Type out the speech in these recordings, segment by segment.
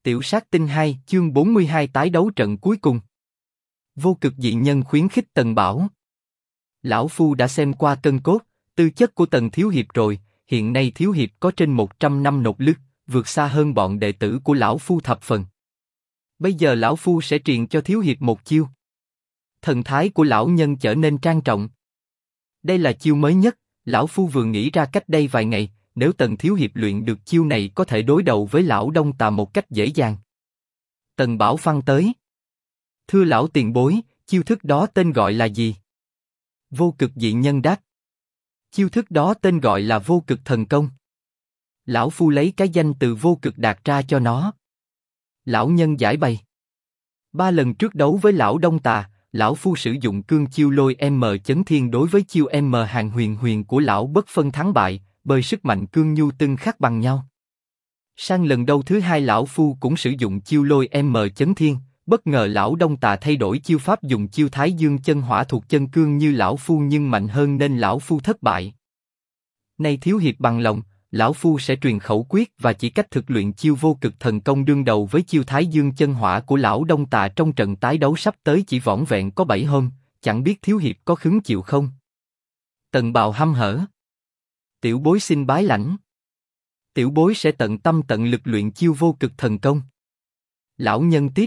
Tiểu sát tinh 2, chương 42 tái đấu trận cuối cùng. Vô cực dị nhân khuyến khích Tần Bảo. Lão Phu đã xem qua cân cốt, tư chất của Tần Thiếu Hiệp rồi, hiện nay Thiếu Hiệp có trên 100 năm nột lực, vượt xa hơn bọn đệ tử của Lão Phu thập phần. Bây giờ Lão Phu sẽ truyền cho Thiếu Hiệp một chiêu. Thần thái của lão nhân trở nên trang trọng. Đây là chiêu mới nhất, Lão Phu vừa nghĩ ra cách đây vài ngày. Nếu Tần Thiếu Hiệp luyện được chiêu này có thể đối đầu với lão Đông Tà một cách dễ dàng. Tần Bảo phăng tới. Thưa lão tiền bối, chiêu thức đó tên gọi là gì? Vô cực dị nhân đáp. Chiêu thức đó tên gọi là vô cực thần công. Lão Phu lấy cái danh từ vô cực đạt ra cho nó. Lão nhân giải bày. 3 lần trước đấu với lão Đông Tà, Lão Phu sử dụng cương chiêu lôi M chấn thiên đối với chiêu M hàng huyền huyền của lão bất phân thắng bại. Bởi sức mạnh cương nhu tương khắc bằng nhau. Sang lần đấu thứ hai Lão Phu cũng sử dụng chiêu lôi M chấn thiên, bất ngờ lão Đông Tà thay đổi chiêu pháp dùng chiêu Thái Dương chân hỏa thuộc chân cương như Lão Phu nhưng mạnh hơn nên Lão Phu thất bại. Nay Thiếu Hiệp bằng lòng, Lão Phu sẽ truyền khẩu quyết và chỉ cách thực luyện chiêu vô cực thần công đương đầu với chiêu Thái Dương chân hỏa của lão Đông Tà trong trận tái đấu sắp tới chỉ vỏn vẹn có 7 hôm, chẳng biết Thiếu Hiệp có khứng chịu không? Tần Bào hăm hở. Tiểu bối xin bái lãnh. Tiểu bối sẽ tận tâm tận lực luyện chiêu vô cực thần công. Lão nhân tiếp.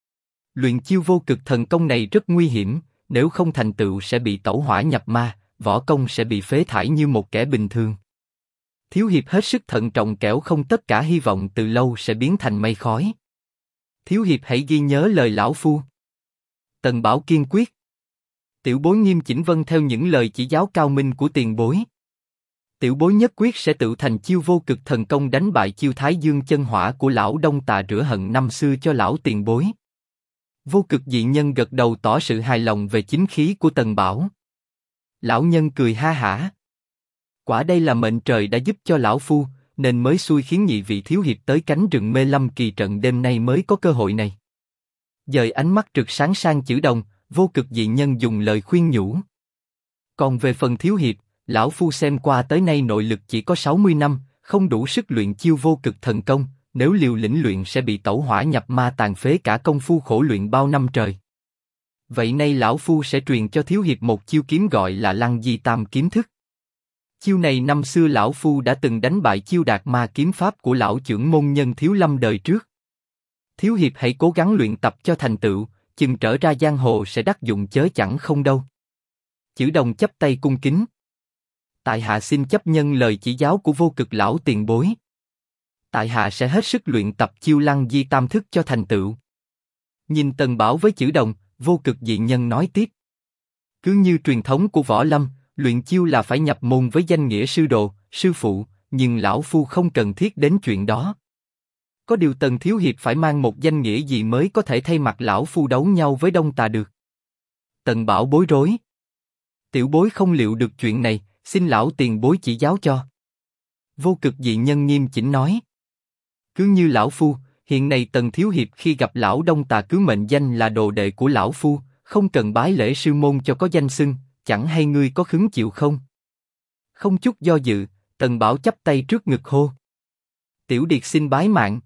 Luyện chiêu vô cực thần công này rất nguy hiểm, nếu không thành tựu sẽ bị tẩu hỏa nhập ma, võ công sẽ bị phế thải như một kẻ bình thường. Thiếu Hiệp hết sức thận trọng kẻo không tất cả hy vọng từ lâu sẽ biến thành mây khói. Thiếu Hiệp hãy ghi nhớ lời Lão Phu. Tần Bảo kiên quyết. Tiểu bối nghiêm chỉnh vâng theo những lời chỉ giáo cao minh của tiền bối. Tiểu bối nhất quyết sẽ tự thành chiêu vô cực thần công đánh bại chiêu Thái Dương chân hỏa của lão Đông Tà rửa hận năm xưa cho lão tiền bối. Vô cực dị nhân gật đầu tỏ sự hài lòng về chính khí của Tần Bảo. Lão nhân cười ha hả. Quả đây là mệnh trời đã giúp cho Lão Phu, nên mới xui khiến nhị vị Thiếu Hiệp tới cánh rừng mê lâm kỳ trận đêm nay mới có cơ hội này. Dời ánh mắt rực sáng sang Chử Đồng, vô cực dị nhân dùng lời khuyên nhủ. Còn về phần Thiếu Hiệp, Lão Phu xem qua tới nay nội lực chỉ có 60 năm, không đủ sức luyện chiêu vô cực thần công, nếu liều lĩnh luyện sẽ bị tẩu hỏa nhập ma tàn phế cả công phu khổ luyện bao năm trời. Vậy nay Lão Phu sẽ truyền cho Thiếu Hiệp một chiêu kiếm gọi là Lăng Di Tam kiếm thức. Chiêu này năm xưa Lão Phu đã từng đánh bại chiêu Đạt Ma kiếm pháp của lão trưởng môn nhân Thiếu Lâm đời trước. Thiếu Hiệp hãy cố gắng luyện tập cho thành tựu, chừng trở ra giang hồ sẽ đắc dụng chớ chẳng không đâu. Chử Đồng chắp tay cung kính. Tại hạ xin chấp nhân lời chỉ giáo của vô cực lão tiền bối. Tại hạ sẽ hết sức luyện tập chiêu Lăng Di Tam thức cho thành tựu. Nhìn Tần Bảo với Chử Đồng, vô cực dị nhân nói tiếp. Cứ như truyền thống của võ lâm, luyện chiêu là phải nhập môn với danh nghĩa sư đồ, sư phụ, nhưng Lão Phu không cần thiết đến chuyện đó. Có điều Tần Thiếu Hiệp phải mang một danh nghĩa gì mới có thể thay mặt Lão Phu đấu nhau với Đông Tà được. Tần Bảo bối rối. Tiểu bối không liệu được chuyện này, xin lão tiền bối chỉ giáo cho. Vô cực dị nhân nghiêm chỉnh nói. Cứ như Lão Phu, hiện nay Tần Thiếu Hiệp khi gặp lão Đông Tà cứ mệnh danh là đồ đệ của Lão Phu, không cần bái lễ sư môn cho có danh xưng, chẳng hay ngươi có khứng chịu không? Không chút do dự, Tần Bảo chắp tay trước ngực hô. Tiểu điệt xin bái mạng.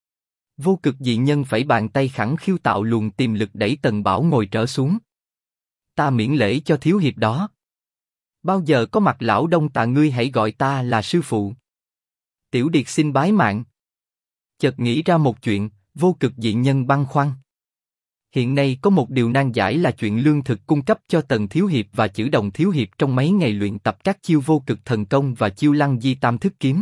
Vô cực dị nhân phẩy bàn tay khẳng khiu tạo luồng tiềm lực đẩy Tần Bảo ngồi trở xuống. Ta miễn lễ cho Thiếu Hiệp đó. Bao giờ có mặt lão Đông Tà ngươi hãy gọi ta là sư phụ. Tiểu điệt xin bái mạng. Chợt nghĩ ra một chuyện, vô cực dị nhân băn khoăn. Hiện nay có một điều nan giải là chuyện lương thực cung cấp cho Tần Thiếu Hiệp và Chử Đồng Thiếu Hiệp trong mấy ngày luyện tập các chiêu vô cực thần công và chiêu Lăng Di Tam thức kiếm.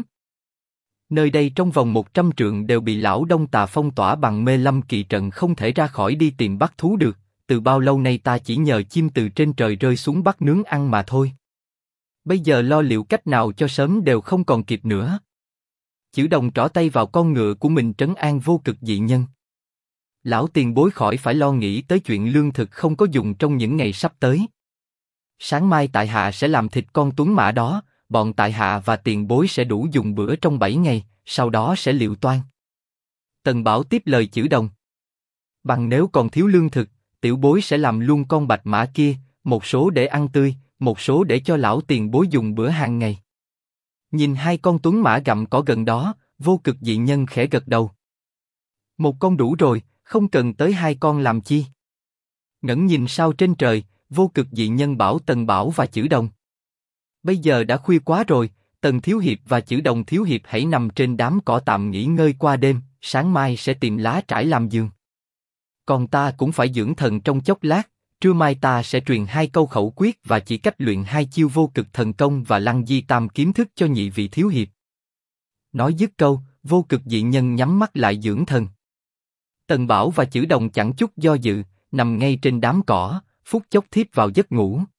Nơi đây trong vòng 100 trượng đều bị lão Đông Tà phong tỏa bằng mê lâm kỳ trận không thể ra khỏi đi tìm bắt thú được. Từ bao lâu nay ta chỉ nhờ chim từ trên trời rơi xuống bắt nướng ăn mà thôi. Bây giờ lo liệu cách nào cho sớm đều không còn kịp nữa. Chử Đồng trỏ tay vào con ngựa của mình trấn an vô cực dị nhân. Lão tiền bối khỏi phải lo nghĩ tới chuyện lương thực không có dùng trong những ngày sắp tới. Sáng mai tại hạ sẽ làm thịt con tuấn mã đó, bọn tại hạ và tiền bối sẽ đủ dùng bữa trong 7 ngày, sau đó sẽ liệu toan. Tần Bảo tiếp lời Chử Đồng. Bằng nếu còn thiếu lương thực, tiểu bối sẽ làm luôn con bạch mã kia, một số để ăn tươi, một số để cho lão tiền bối dùng bữa hàng ngày. Nhìn hai con tuấn mã gặm cỏ gần đó, vô cực dị nhân khẽ gật đầu. Một con đủ rồi, không cần tới hai con làm chi. Ngẩng nhìn sao trên trời, vô cực dị nhân bảo Tần Bảo và Chử Đồng. Bây giờ đã khuya quá rồi, Tần Thiếu Hiệp và Chử Đồng Thiếu Hiệp hãy nằm trên đám cỏ tạm nghỉ ngơi qua đêm, sáng mai sẽ tìm lá trải làm giường. Còn ta cũng phải dưỡng thần trong chốc lát, trưa mai ta sẽ truyền 2 câu khẩu quyết và chỉ cách luyện 2 chiêu vô cực thần công và lăng di tam kiếm thức cho nhị vị thiếu hiệp. Nói dứt câu, vô cực dị nhân nhắm mắt lại dưỡng thần. Tần Bảo và Chử Đồng chẳng chút do dự, nằm ngay trên đám cỏ, phút chốc thiếp vào giấc ngủ.